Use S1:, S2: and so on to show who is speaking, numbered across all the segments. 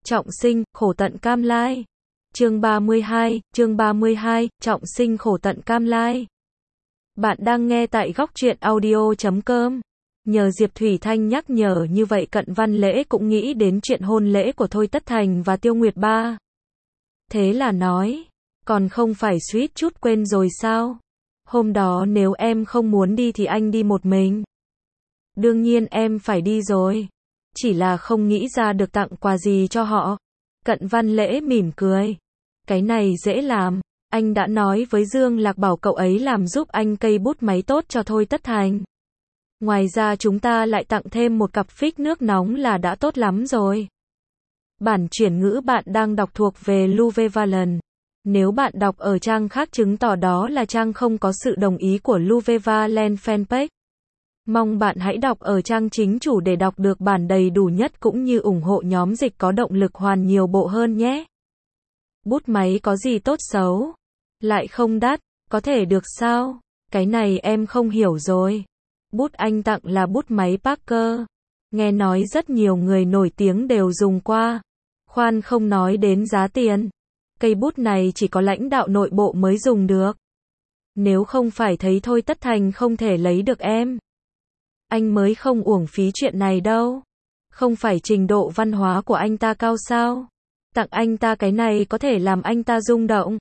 S1: Trọng sinh, khổ tận cam lai. Chương 32, trọng sinh khổ tận cam lai. Bạn đang nghe tại góc truyện audio.com. Nhờ Diệp Thủy Thanh nhắc nhở như vậy Cận Văn Lễ cũng nghĩ đến chuyện hôn lễ của Thôi Tất Thành và Tiêu Nguyệt Ba. Thế là nói, còn không phải suýt chút quên rồi sao? Hôm đó nếu em không muốn đi thì anh đi một mình. Đương nhiên em phải đi rồi. Chỉ là không nghĩ ra được tặng quà gì cho họ. Cận Văn Lễ mỉm cười. Cái này dễ làm. Anh đã nói với Dương Lạc bảo cậu ấy làm giúp anh cây bút máy tốt cho Thôi Tất Thành. Ngoài ra chúng ta lại tặng thêm một cặp phích nước nóng là đã tốt lắm rồi. Bản chuyển ngữ bạn đang đọc thuộc về Louve Valen. Nếu bạn đọc ở trang khác chứng tỏ đó là trang không có sự đồng ý của Louve Valen fanpage. Mong bạn hãy đọc ở trang chính chủ để đọc được bản đầy đủ nhất cũng như ủng hộ nhóm dịch có động lực hoàn nhiều bộ hơn nhé. Bút máy có gì tốt xấu? Lại không đắt, có thể được sao? Cái này em không hiểu rồi. Bút anh tặng là bút máy Parker. Nghe nói rất nhiều người nổi tiếng đều dùng qua. Khoan không nói đến giá tiền. Cây bút này chỉ có lãnh đạo nội bộ mới dùng được. Nếu không phải thấy Thôi Tất Thành không thể lấy được em. Anh mới không uổng phí chuyện này đâu. Không phải trình độ văn hóa của anh ta cao sao? Tặng anh ta cái này có thể làm anh ta rung động.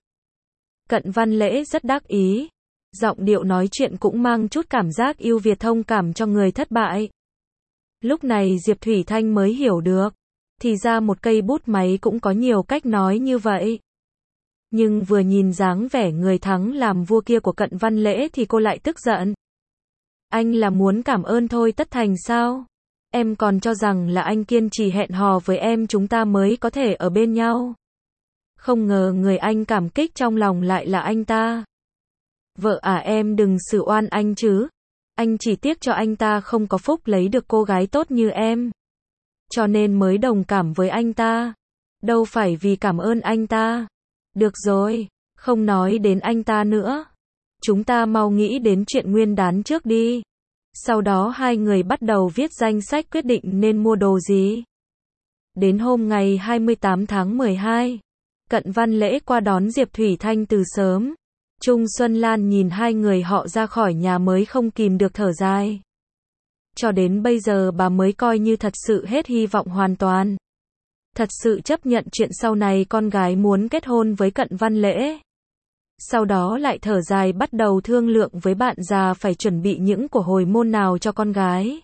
S1: Cận Văn Lễ rất đắc ý. Giọng điệu nói chuyện cũng mang chút cảm giác yêu Việt thông cảm cho người thất bại. Lúc này Diệp Thủy Thanh mới hiểu được. Thì ra một cây bút máy cũng có nhiều cách nói như vậy. Nhưng vừa nhìn dáng vẻ người thắng làm vua kia của Cận Văn Lễ thì cô lại tức giận. Anh là muốn cảm ơn Thôi Tất Thành sao? Em còn cho rằng là anh kiên trì hẹn hò với em chúng ta mới có thể ở bên nhau. Không ngờ người anh cảm kích trong lòng lại là anh ta. Vợ à em đừng xử oan anh chứ. Anh chỉ tiếc cho anh ta không có phúc lấy được cô gái tốt như em. Cho nên mới đồng cảm với anh ta. Đâu phải vì cảm ơn anh ta. Được rồi, không nói đến anh ta nữa. Chúng ta mau nghĩ đến chuyện nguyên đán trước đi. Sau đó hai người bắt đầu viết danh sách quyết định nên mua đồ gì. Đến hôm ngày 28 tháng 12, Cận Văn Lễ qua đón Diệp Thủy Thanh từ sớm. Trung Xuân Lan nhìn hai người họ ra khỏi nhà mới không kìm được thở dài. Cho đến bây giờ bà mới coi như thật sự hết hy vọng hoàn toàn. Thật sự chấp nhận chuyện sau này con gái muốn kết hôn với Cận Văn Lễ. Sau đó lại thở dài bắt đầu thương lượng với bạn già phải chuẩn bị những của hồi môn nào cho con gái.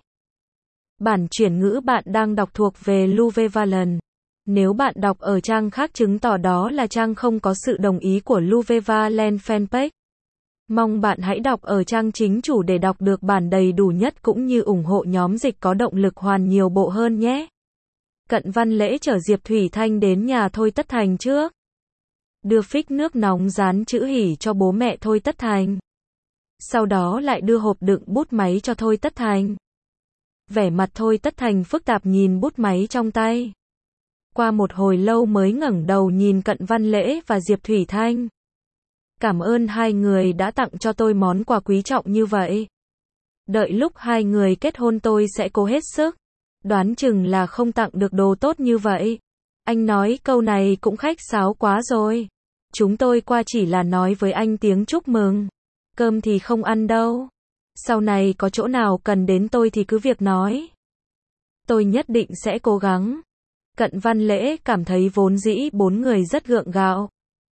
S1: Bản chuyển ngữ bạn đang đọc thuộc về Louve Valen. Nếu bạn đọc ở trang khác chứng tỏ đó là trang không có sự đồng ý của Louve Valen fanpage. Mong bạn hãy đọc ở trang chính chủ để đọc được bản đầy đủ nhất cũng như ủng hộ nhóm dịch có động lực hoàn nhiều bộ hơn nhé. Cận Văn Lễ chở Diệp Thủy Thanh đến nhà Thôi Tất Thành trước. Đưa phích nước nóng dán chữ hỉ cho bố mẹ Thôi Tất Thành. Sau đó lại đưa hộp đựng bút máy cho Thôi Tất Thành. Vẻ mặt Thôi Tất Thành phức tạp nhìn bút máy trong tay. Qua một hồi lâu mới ngẩng đầu nhìn Cận Văn Lễ và Diệp Thủy Thanh. Cảm ơn hai người đã tặng cho tôi món quà quý trọng như vậy. Đợi lúc hai người kết hôn tôi sẽ cố hết sức. Đoán chừng là không tặng được đồ tốt như vậy. Anh nói câu này cũng khách sáo quá rồi. Chúng tôi qua chỉ là nói với anh tiếng chúc mừng. Cơm thì không ăn đâu. Sau này có chỗ nào cần đến tôi thì cứ việc nói. Tôi nhất định sẽ cố gắng. Cận Văn Lễ cảm thấy vốn dĩ bốn người rất gượng gạo.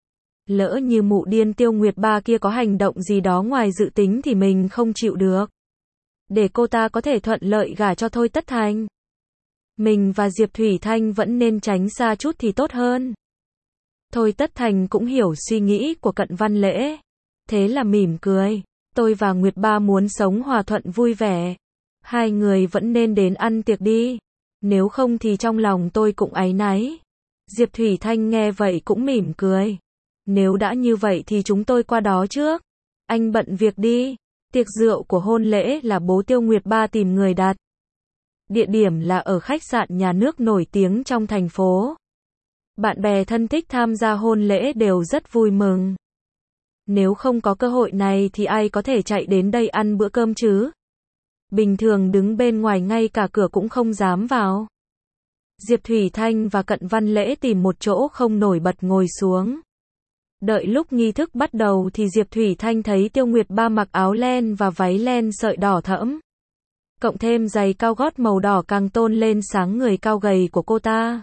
S1: Lỡ như mụ điên Tiêu Nguyệt Ba kia có hành động gì đó ngoài dự tính thì mình không chịu được. Để cô ta có thể thuận lợi gả cho Thôi Tất Thành. Mình và Diệp Thủy Thanh vẫn nên tránh xa chút thì tốt hơn. Thôi Tất Thành cũng hiểu suy nghĩ của Cận Văn Lễ. Thế là mỉm cười. Tôi và Nguyệt Ba muốn sống hòa thuận vui vẻ. Hai người vẫn nên đến ăn tiệc đi. Nếu không thì trong lòng tôi cũng áy náy. Diệp Thủy Thanh nghe vậy cũng mỉm cười. Nếu đã như vậy thì chúng tôi qua đó trước. Anh bận việc đi. Tiệc rượu của hôn lễ là bố Tiêu Nguyệt Ba tìm người đặt. Địa điểm là ở khách sạn nhà nước nổi tiếng trong thành phố. Bạn bè thân thích tham gia hôn lễ đều rất vui mừng. Nếu không có cơ hội này thì ai có thể chạy đến đây ăn bữa cơm chứ? Bình thường đứng bên ngoài ngay cả cửa cũng không dám vào. Diệp Thủy Thanh và Cận Văn Lễ tìm một chỗ không nổi bật ngồi xuống. Đợi lúc nghi thức bắt đầu thì Diệp Thủy Thanh thấy Tiêu Nguyệt Ba mặc áo len và váy len sợi đỏ thẫm. Cộng thêm giày cao gót màu đỏ càng tôn lên sáng người cao gầy của cô ta.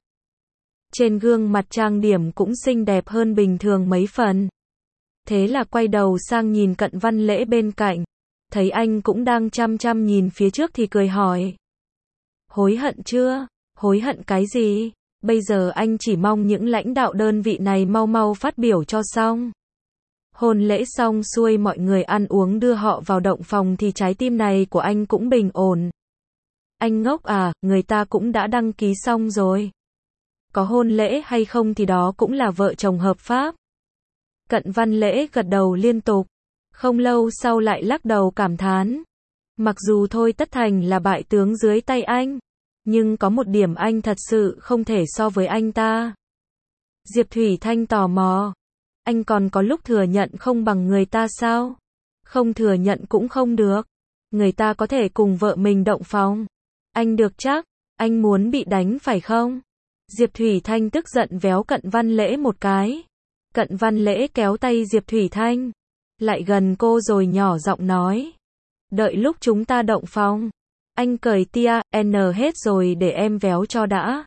S1: Trên gương mặt trang điểm cũng xinh đẹp hơn bình thường mấy phần. Thế là quay đầu sang nhìn Cận Văn Lễ bên cạnh. Thấy anh cũng đang chăm chăm nhìn phía trước thì cười hỏi. Hối hận chưa? Hối hận cái gì? Bây giờ anh chỉ mong những lãnh đạo đơn vị này mau mau phát biểu cho xong. Hôn lễ xong xuôi mọi người ăn uống đưa họ vào động phòng thì trái tim này của anh cũng bình ổn. Anh ngốc à, người ta cũng đã đăng ký xong rồi. Có hôn lễ hay không thì đó cũng là vợ chồng hợp pháp. Cận Văn Lễ gật đầu liên tục. Không lâu sau lại lắc đầu cảm thán. Mặc dù Thôi Tất Thành là bại tướng dưới tay anh, nhưng có một điểm anh thật sự không thể so với anh ta. Diệp Thủy Thanh tò mò. Anh còn có lúc thừa nhận không bằng người ta sao? Không thừa nhận cũng không được. Người ta có thể cùng vợ mình động phòng. Anh được chắc, anh muốn bị đánh phải không? Diệp Thủy Thanh tức giận véo Cận Văn Lễ một cái. Cận Văn Lễ kéo tay Diệp Thủy Thanh lại gần cô rồi nhỏ giọng nói. Đợi lúc chúng ta động phòng, anh cởi tia, n hết rồi để em véo cho đã.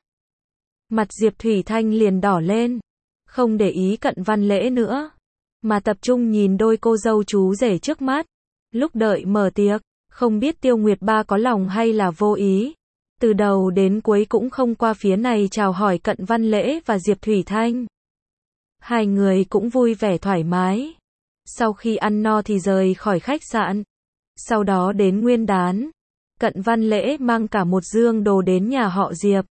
S1: Mặt Diệp Thủy Thanh liền đỏ lên. Không để ý Cận Văn Lễ nữa, mà tập trung nhìn đôi cô dâu chú rể trước mắt. Lúc đợi mở tiệc, không biết Tiêu Nguyệt Ba có lòng hay là vô ý. Từ đầu đến cuối cũng không qua phía này chào hỏi Cận Văn Lễ và Diệp Thủy Thanh. Hai người cũng vui vẻ thoải mái. Sau khi ăn no thì rời khỏi khách sạn. Sau đó đến Nguyên Đán, Cận Văn Lễ mang cả một dương đồ đến nhà họ Diệp.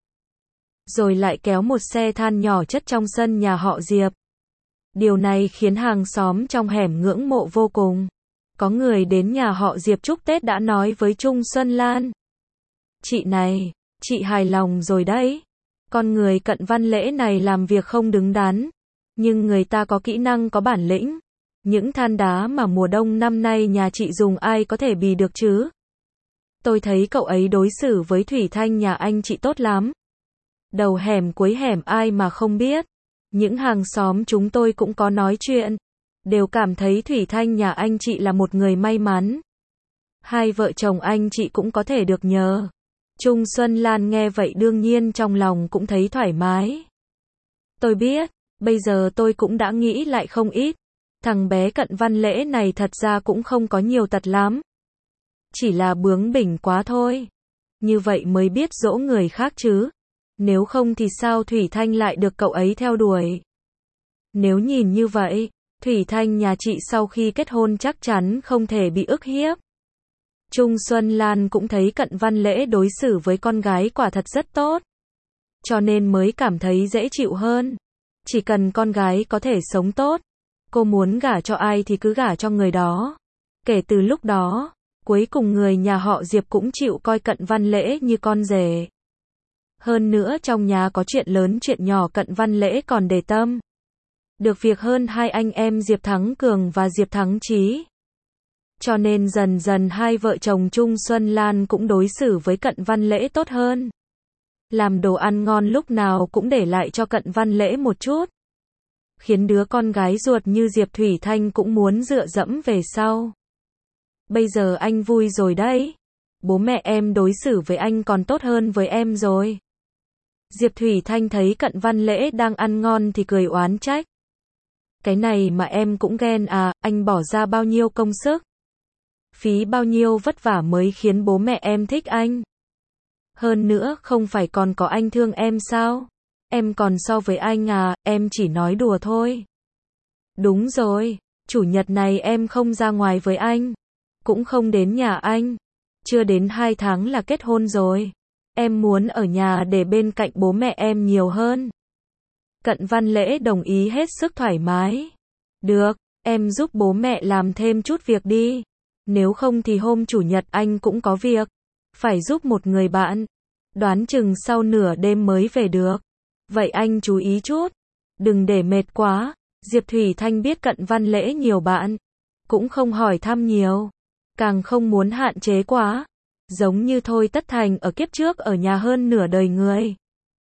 S1: Rồi lại kéo một xe than nhỏ chất trong sân nhà họ Diệp. Điều này khiến hàng xóm trong hẻm ngưỡng mộ vô cùng. Có người đến nhà họ Diệp chúc Tết đã nói với Trung Xuân Lan. Chị này, chị hài lòng rồi đấy. Con người Cận Văn Lễ này làm việc không đứng đắn. Nhưng người ta có kỹ năng có bản lĩnh. Những than đá mà mùa đông năm nay nhà chị dùng ai có thể bì được chứ? Tôi thấy cậu ấy đối xử với Thủy Thanh nhà anh chị tốt lắm. Đầu hẻm cuối hẻm ai mà không biết. Những hàng xóm chúng tôi cũng có nói chuyện. Đều cảm thấy Thủy Thanh nhà anh chị là một người may mắn. Hai vợ chồng anh chị cũng có thể được nhờ. Trung Xuân Lan nghe vậy đương nhiên trong lòng cũng thấy thoải mái. Tôi biết, bây giờ tôi cũng đã nghĩ lại không ít. Thằng bé Cận Văn Lễ này thật ra cũng không có nhiều tật lắm. Chỉ là bướng bỉnh quá thôi. Như vậy mới biết dỗ người khác chứ. Nếu không thì sao Thủy Thanh lại được cậu ấy theo đuổi. Nếu nhìn như vậy, Thủy Thanh nhà chị sau khi kết hôn chắc chắn không thể bị ức hiếp. Trung Xuân Lan cũng thấy Cận Văn Lễ đối xử với con gái quả thật rất tốt. Cho nên mới cảm thấy dễ chịu hơn. Chỉ cần con gái có thể sống tốt, cô muốn gả cho ai thì cứ gả cho người đó. Kể từ lúc đó, cuối cùng người nhà họ Diệp cũng chịu coi Cận Văn Lễ như con rể. Hơn nữa trong nhà có chuyện lớn chuyện nhỏ Cận Văn Lễ còn để tâm. Được việc hơn hai anh em Diệp Thắng Cường và Diệp Thắng Chí. Cho nên dần dần hai vợ chồng Trung Xuân Lan cũng đối xử với Cận Văn Lễ tốt hơn. Làm đồ ăn ngon lúc nào cũng để lại cho Cận Văn Lễ một chút. Khiến đứa con gái ruột như Diệp Thủy Thanh cũng muốn dựa dẫm về sau. Bây giờ anh vui rồi đấy. Bố mẹ em đối xử với anh còn tốt hơn với em rồi. Diệp Thủy Thanh thấy Cận Văn Lễ đang ăn ngon thì cười oán trách. Cái này mà em cũng ghen à, anh bỏ ra bao nhiêu công sức. Phí bao nhiêu vất vả mới khiến bố mẹ em thích anh. Hơn nữa không phải còn có anh thương em sao? Em còn so với anh à, em chỉ nói đùa thôi. Đúng rồi, chủ nhật này em không ra ngoài với anh. Cũng không đến nhà anh. Chưa đến 2 tháng là kết hôn rồi. Em muốn ở nhà để bên cạnh bố mẹ em nhiều hơn. Cận Văn Lễ đồng ý hết sức thoải mái. Được, em giúp bố mẹ làm thêm chút việc đi. Nếu không thì hôm chủ nhật anh cũng có việc. Phải giúp một người bạn. Đoán chừng sau nửa đêm mới về được. Vậy anh chú ý chút. Đừng để mệt quá. Diệp Thủy Thanh biết Cận Văn Lễ nhiều bạn. Cũng không hỏi thăm nhiều. Càng không muốn hạn chế quá. Giống như Thôi Tất Thành ở kiếp trước ở nhà hơn nửa đời người.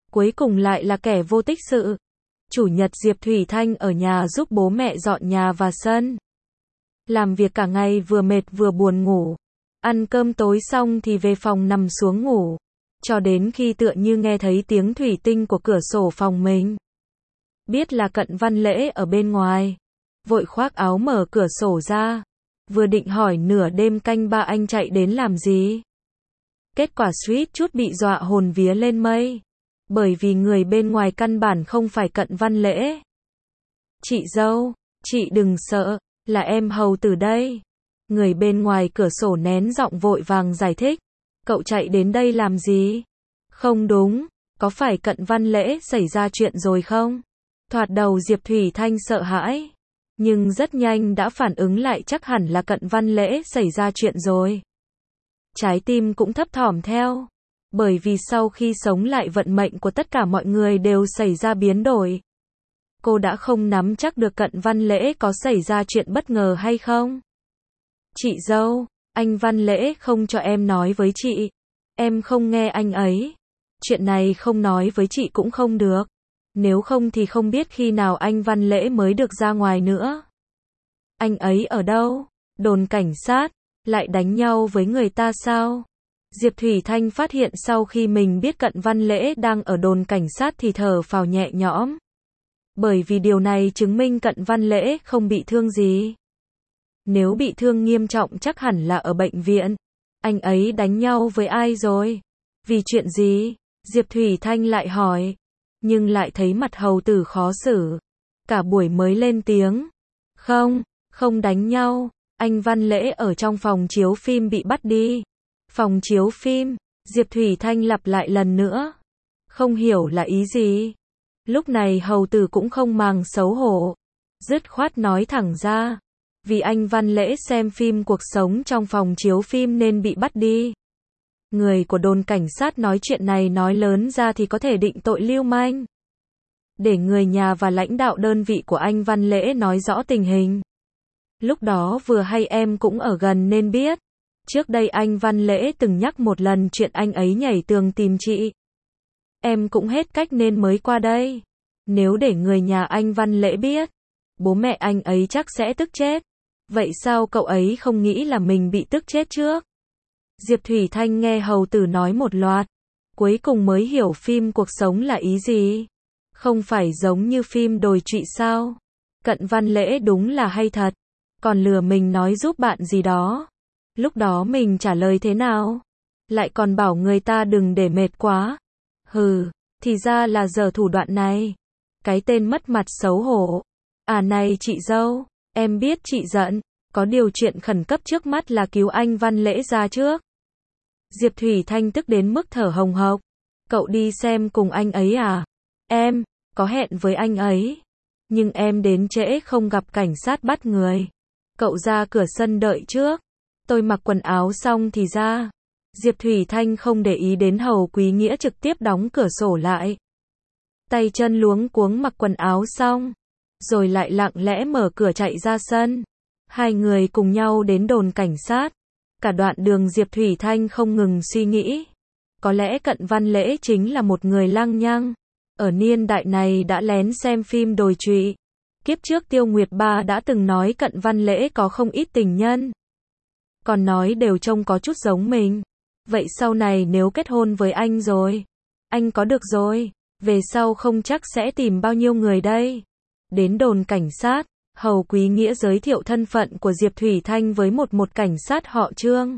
S1: cuối cùng lại là kẻ vô tích sự. Chủ nhật Diệp Thủy Thanh ở nhà giúp bố mẹ dọn nhà và sân. Làm việc cả ngày vừa mệt vừa buồn ngủ. Ăn cơm tối xong thì về phòng nằm xuống ngủ. Cho đến khi tựa như nghe thấy tiếng thủy tinh của cửa sổ phòng mình. Biết là Cận Văn Lễ ở bên ngoài. Vội khoác áo mở cửa sổ ra. Vừa định hỏi nửa đêm canh ba anh chạy đến làm gì. Kết quả suýt chút bị dọa hồn vía lên mây. Bởi vì người bên ngoài căn bản không phải Cận Văn Lễ. Chị dâu, chị đừng sợ, là em hầu tử đây. Người bên ngoài cửa sổ nén giọng vội vàng giải thích. Cậu chạy đến đây làm gì? Không đúng, có phải Cận Văn Lễ xảy ra chuyện rồi không? Thoạt đầu Diệp Thủy Thanh sợ hãi. Nhưng rất nhanh đã phản ứng lại chắc hẳn là Cận Văn Lễ xảy ra chuyện rồi. Trái tim cũng thấp thỏm theo. Bởi vì sau khi sống lại vận mệnh của tất cả mọi người đều xảy ra biến đổi. Cô đã không nắm chắc được Cận Văn Lễ có xảy ra chuyện bất ngờ hay không. Chị dâu, anh Văn Lễ không cho em nói với chị. Em không nghe anh ấy. Chuyện này không nói với chị cũng không được. Nếu không thì không biết khi nào anh Văn Lễ mới được ra ngoài nữa. Anh ấy ở đâu? Đồn cảnh sát, lại đánh nhau với người ta sao? Diệp Thủy Thanh phát hiện sau khi mình biết Cận Văn Lễ đang ở đồn cảnh sát thì thở phào nhẹ nhõm. Bởi vì điều này chứng minh Cận Văn Lễ không bị thương gì. Nếu bị thương nghiêm trọng chắc hẳn là ở bệnh viện. Anh ấy đánh nhau với ai rồi? Vì chuyện gì? Diệp Thủy Thanh lại hỏi. Nhưng lại thấy mặt hầu tử khó xử. Cả buổi mới lên tiếng. Không đánh nhau. Anh Văn Lễ ở trong phòng chiếu phim bị bắt đi. Phòng chiếu phim, Diệp Thủy Thanh lặp lại lần nữa. Không hiểu là ý gì. Lúc này hầu tử cũng không màng xấu hổ. Dứt khoát nói thẳng ra. Vì anh Văn Lễ xem phim cuộc sống trong phòng chiếu phim nên bị bắt đi. Người của đồn cảnh sát nói chuyện này nói lớn ra thì có thể định tội lưu manh. Để người nhà và lãnh đạo đơn vị của anh Văn Lễ nói rõ tình hình. Lúc đó vừa hay em cũng ở gần nên biết. Trước đây anh Văn Lễ từng nhắc một lần chuyện anh ấy nhảy tường tìm chị. Em cũng hết cách nên mới qua đây. Nếu để người nhà anh Văn Lễ biết, bố mẹ anh ấy chắc sẽ tức chết. Vậy sao cậu ấy không nghĩ là mình bị tức chết trước? Diệp Thủy Thanh nghe hầu tử nói một loạt. Cuối cùng mới hiểu phim cuộc sống là ý gì. Không phải giống như phim đồi trụy sao? Cận Văn Lễ đúng là hay thật. Còn lừa mình nói giúp bạn gì đó. Lúc đó mình trả lời thế nào? Lại còn bảo người ta đừng để mệt quá. Hừ, thì ra là giờ thủ đoạn này. Cái tên mất mặt xấu hổ. À này chị dâu, em biết chị giận. Có điều chuyện khẩn cấp trước mắt là cứu anh Văn Lễ ra trước. Diệp Thủy Thanh tức đến mức thở hồng hộc. Cậu đi xem cùng anh ấy à? Em, có hẹn với anh ấy. Nhưng em đến trễ không gặp cảnh sát bắt người. Cậu ra cửa sân đợi trước. Tôi mặc quần áo xong thì ra. Diệp Thủy Thanh không để ý đến Hầu Quý Nghĩa trực tiếp đóng cửa sổ lại. Tay chân luống cuống mặc quần áo xong. Rồi lại lặng lẽ mở cửa chạy ra sân. Hai người cùng nhau đến đồn cảnh sát. Cả đoạn đường Diệp Thủy Thanh không ngừng suy nghĩ. Có lẽ Cận Văn Lễ chính là một người lăng nhăng. Ở niên đại này đã lén xem phim đồi trụy. Kiếp trước Tiêu Nguyệt Ba đã từng nói Cận Văn Lễ có không ít tình nhân. Còn nói đều trông có chút giống mình. Vậy sau này nếu kết hôn với anh rồi, anh có được rồi, về sau không chắc sẽ tìm bao nhiêu người đây. Đến đồn cảnh sát, Hầu Quý Nghĩa giới thiệu thân phận của Diệp Thủy Thanh với một cảnh sát họ Trương.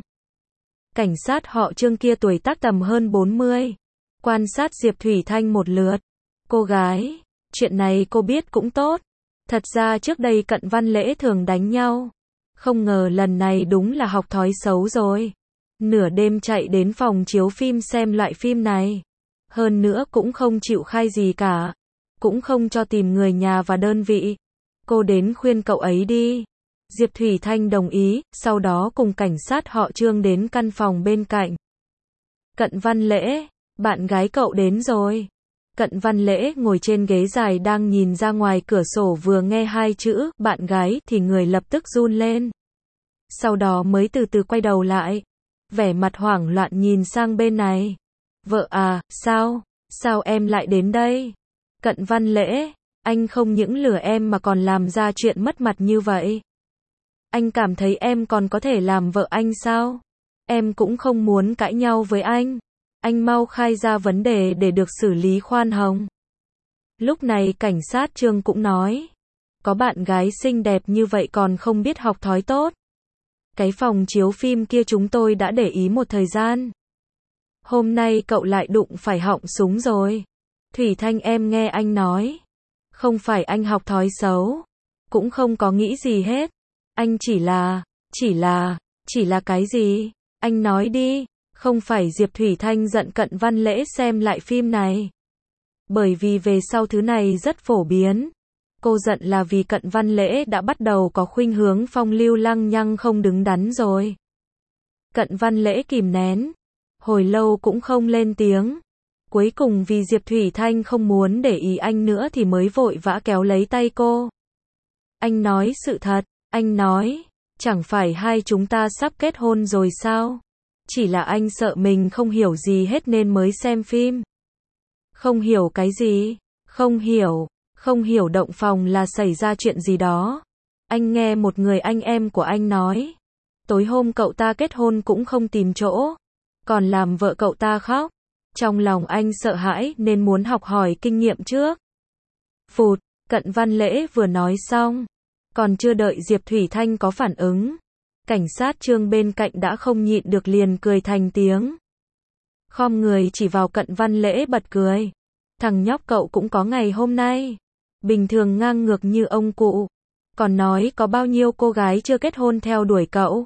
S1: Cảnh sát họ Trương kia tuổi tác tầm hơn 40. Quan sát Diệp Thủy Thanh một lượt. Cô gái, chuyện này cô biết cũng tốt. Thật ra trước đây Cận Văn Lễ thường đánh nhau. Không ngờ lần này đúng là học thói xấu rồi. Nửa đêm chạy đến phòng chiếu phim xem loại phim này. Hơn nữa cũng không chịu khai gì cả. Cũng không cho tìm người nhà và đơn vị. Cô đến khuyên cậu ấy đi. Diệp Thủy Thanh đồng ý, sau đó cùng cảnh sát họ Trương đến căn phòng bên cạnh. Cận Văn Lễ, bạn gái cậu đến rồi. Cận Văn Lễ ngồi trên ghế dài đang nhìn ra ngoài cửa sổ vừa nghe hai chữ bạn gái thì người lập tức run lên. Sau đó mới từ từ quay đầu lại. Vẻ mặt hoảng loạn nhìn sang bên này. Vợ à, sao? Sao em lại đến đây? Cận Văn Lễ, anh không những lừa em mà còn làm ra chuyện mất mặt như vậy. Anh cảm thấy em còn có thể làm vợ anh sao? Em cũng không muốn cãi nhau với anh. Anh mau khai ra vấn đề để được xử lý khoan hồng. Lúc này cảnh sát Trương cũng nói. Có bạn gái xinh đẹp như vậy còn không biết học thói tốt. Cái phòng chiếu phim kia chúng tôi đã để ý một thời gian. Hôm nay cậu lại đụng phải họng súng rồi. Thủy Thanh em nghe anh nói. Không phải anh học thói xấu. Cũng không có nghĩ gì hết. Anh chỉ là cái gì? Anh nói đi. Không phải Diệp Thủy Thanh giận Cận Văn Lễ xem lại phim này. Bởi vì về sau thứ này rất phổ biến. Cô giận là vì Cận Văn Lễ đã bắt đầu có khuynh hướng phong lưu lăng nhăng không đứng đắn rồi. Cận Văn Lễ kìm nén. Hồi lâu cũng không lên tiếng. Cuối cùng vì Diệp Thủy Thanh không muốn để ý anh nữa thì mới vội vã kéo lấy tay cô. Anh nói sự thật. Anh nói. Chẳng phải hai chúng ta sắp kết hôn rồi sao? Chỉ là anh sợ mình không hiểu gì hết nên mới xem phim. Không hiểu cái gì? Không hiểu động phòng là xảy ra chuyện gì đó. Anh nghe một người anh em của anh nói. Tối hôm cậu ta kết hôn cũng không tìm chỗ. Còn làm vợ cậu ta khóc. Trong lòng anh sợ hãi nên muốn học hỏi kinh nghiệm trước. Phụt, Cận Văn Lễ vừa nói xong. Còn chưa đợi Diệp Thủy Thanh có phản ứng. Cảnh sát Trương bên cạnh đã không nhịn được liền cười thành tiếng. Khom người chỉ vào Cận Văn Lễ bật cười. Thằng nhóc cậu cũng có ngày hôm nay. Bình thường ngang ngược như ông cụ. Còn nói có bao nhiêu cô gái chưa kết hôn theo đuổi cậu.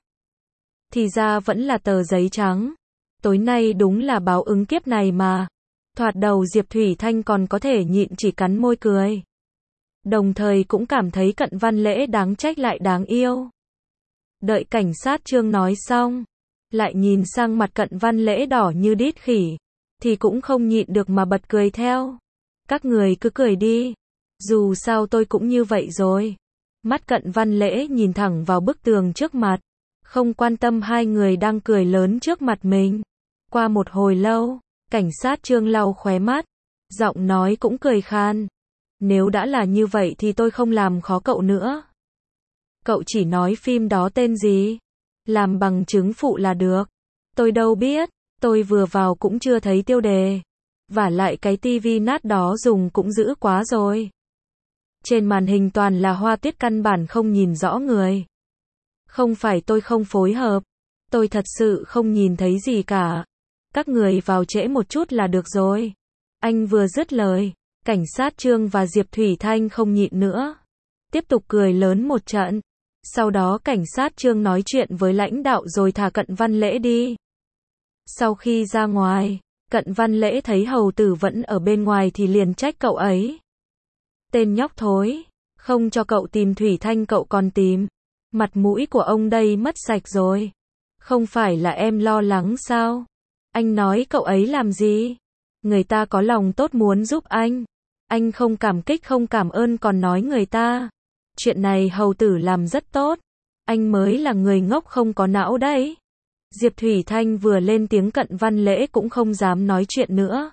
S1: Thì ra vẫn là tờ giấy trắng. Tối nay đúng là báo ứng kiếp này mà. Thoạt đầu Diệp Thủy Thanh còn có thể nhịn chỉ cắn môi cười. Đồng thời cũng cảm thấy Cận Văn Lễ đáng trách lại đáng yêu. Đợi cảnh sát Trương nói xong. Lại nhìn sang mặt Cận Văn Lễ đỏ như đít khỉ. Thì cũng không nhịn được mà bật cười theo. Các người cứ cười đi. Dù sao tôi cũng như vậy rồi. Mắt Cận Văn Lễ nhìn thẳng vào bức tường trước mặt. Không quan tâm hai người đang cười lớn trước mặt mình. Qua một hồi lâu, cảnh sát Trương lau khóe mắt. Giọng nói cũng cười khan. Nếu đã là như vậy thì tôi không làm khó cậu nữa. Cậu chỉ nói phim đó tên gì? Làm bằng chứng phụ là được. Tôi đâu biết, tôi vừa vào cũng chưa thấy tiêu đề. Vả lại cái tivi nát đó dùng cũng dữ quá rồi. Trên màn hình toàn là hoa tiết căn bản không nhìn rõ người. Không phải tôi không phối hợp. Tôi thật sự không nhìn thấy gì cả. Các người vào trễ một chút là được rồi. Anh vừa dứt lời. Cảnh sát Trương và Diệp Thủy Thanh không nhịn nữa. Tiếp tục cười lớn một trận. Sau đó cảnh sát Trương nói chuyện với lãnh đạo rồi thả Cận Văn Lễ đi. Sau khi ra ngoài, Cận Văn Lễ thấy hầu tử vẫn ở bên ngoài thì liền trách cậu ấy. Tên nhóc thối, không cho cậu tìm Thủy Thanh cậu còn tìm. Mặt mũi của ông đây mất sạch rồi. Không phải là em lo lắng sao? Anh nói cậu ấy làm gì? Người ta có lòng tốt muốn giúp anh. Anh không cảm kích không cảm ơn còn nói người ta. Chuyện này hầu tử làm rất tốt. Anh mới là người ngốc không có não đấy. Diệp Thủy Thanh vừa lên tiếng Cận Văn Lễ cũng không dám nói chuyện nữa.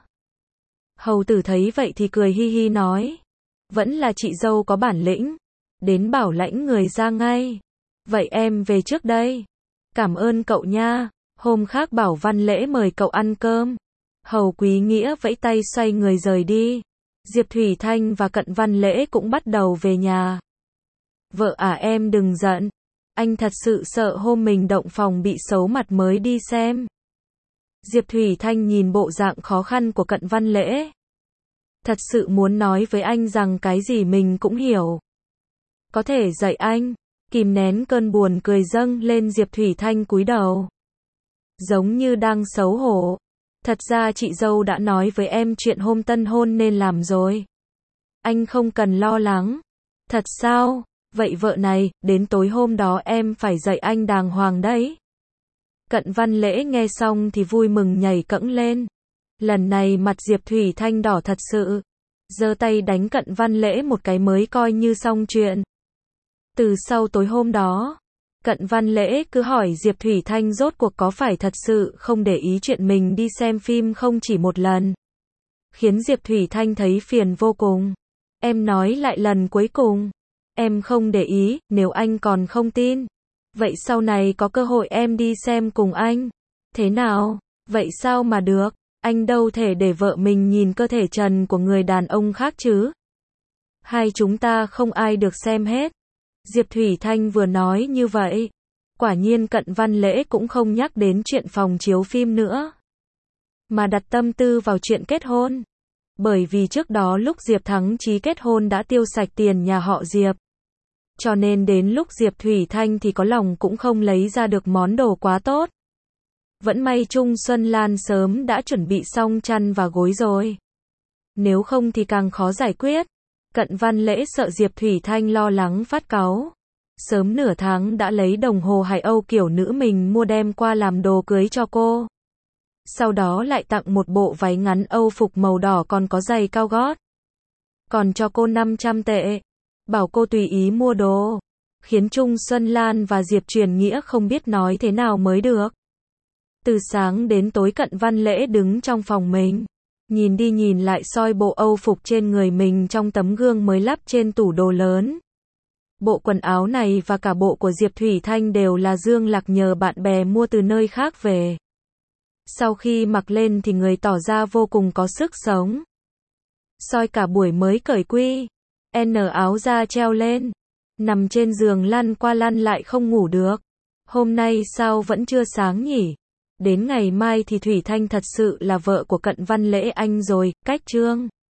S1: Hầu tử thấy vậy thì cười hi hi nói. Vẫn là chị dâu có bản lĩnh. Đến bảo lãnh người ra ngay. Vậy em về trước đây. Cảm ơn cậu nha. Hôm khác bảo Văn Lễ mời cậu ăn cơm. Hầu Quý Nghĩa vẫy tay xoay người rời đi. Diệp Thủy Thanh và Cận Văn Lễ cũng bắt đầu về nhà. Vợ à em đừng giận. Anh thật sự sợ hôm mình động phòng bị xấu mặt mới đi xem. Diệp Thủy Thanh nhìn bộ dạng khó khăn của Cận Văn Lễ. Thật sự muốn nói với anh rằng cái gì mình cũng hiểu. Có thể dạy anh. Kìm nén cơn buồn cười dâng lên Diệp Thủy Thanh cúi đầu. Giống như đang xấu hổ. Thật ra chị dâu đã nói với em chuyện hôm tân hôn nên làm rồi. Anh không cần lo lắng. Thật sao? Vậy vợ này, đến tối hôm đó em phải dạy anh đàng hoàng đấy. Cận Văn Lễ nghe xong thì vui mừng nhảy cẫng lên. Lần này mặt Diệp Thủy Thanh đỏ thật sự. Giơ tay đánh Cận Văn Lễ một cái mới coi như xong chuyện. Từ sau tối hôm đó, Cận Văn Lễ cứ hỏi Diệp Thủy Thanh rốt cuộc có phải thật sự không để ý chuyện mình đi xem phim không chỉ một lần. khiến Diệp Thủy Thanh thấy phiền vô cùng. Em nói lại lần cuối cùng. Em không để ý, nếu anh còn không tin. Vậy sau này có cơ hội em đi xem cùng anh. Thế nào? Vậy sao mà được? Anh đâu thể để vợ mình nhìn cơ thể trần của người đàn ông khác chứ. Hai chúng ta không ai được xem hết. Diệp Thủy Thanh vừa nói như vậy. Quả nhiên Cận Văn Lễ cũng không nhắc đến chuyện phòng chiếu phim nữa. Mà đặt tâm tư vào chuyện kết hôn. Bởi vì trước đó lúc Diệp Thắng Chí kết hôn đã tiêu sạch tiền nhà họ Diệp. Cho nên đến lúc Diệp Thủy Thanh thì có lòng cũng không lấy ra được món đồ quá tốt. Vẫn may Trung Xuân Lan sớm đã chuẩn bị xong chăn và gối rồi. Nếu không thì càng khó giải quyết. Cận Văn Lễ sợ Diệp Thủy Thanh lo lắng phát cáu. Sớm nửa tháng đã lấy đồng hồ Hải Âu kiểu nữ mình mua đem qua làm đồ cưới cho cô. Sau đó lại tặng một bộ váy ngắn Âu phục màu đỏ còn có giày cao gót. Còn cho cô 500 tệ. Bảo cô tùy ý mua đồ. Khiến Trung Xuân Lan và Diệp Truyền Nghĩa không biết nói thế nào mới được. Từ sáng đến tối Cận Văn Lễ đứng trong phòng mình. Nhìn đi nhìn lại soi bộ Âu phục trên người mình trong tấm gương mới lắp trên tủ đồ lớn. Bộ quần áo này và cả bộ của Diệp Thủy Thanh đều là Dương Lạc nhờ bạn bè mua từ nơi khác về. Sau khi mặc lên thì người tỏ ra vô cùng có sức sống. Soi cả buổi mới cởi quy. N áo ra treo lên. Nằm trên giường lăn qua lăn lại không ngủ được. Hôm nay sao vẫn chưa sáng nhỉ? Đến ngày mai thì Thủy Thanh thật sự là vợ của Cận Văn Lễ anh rồi, cách chương.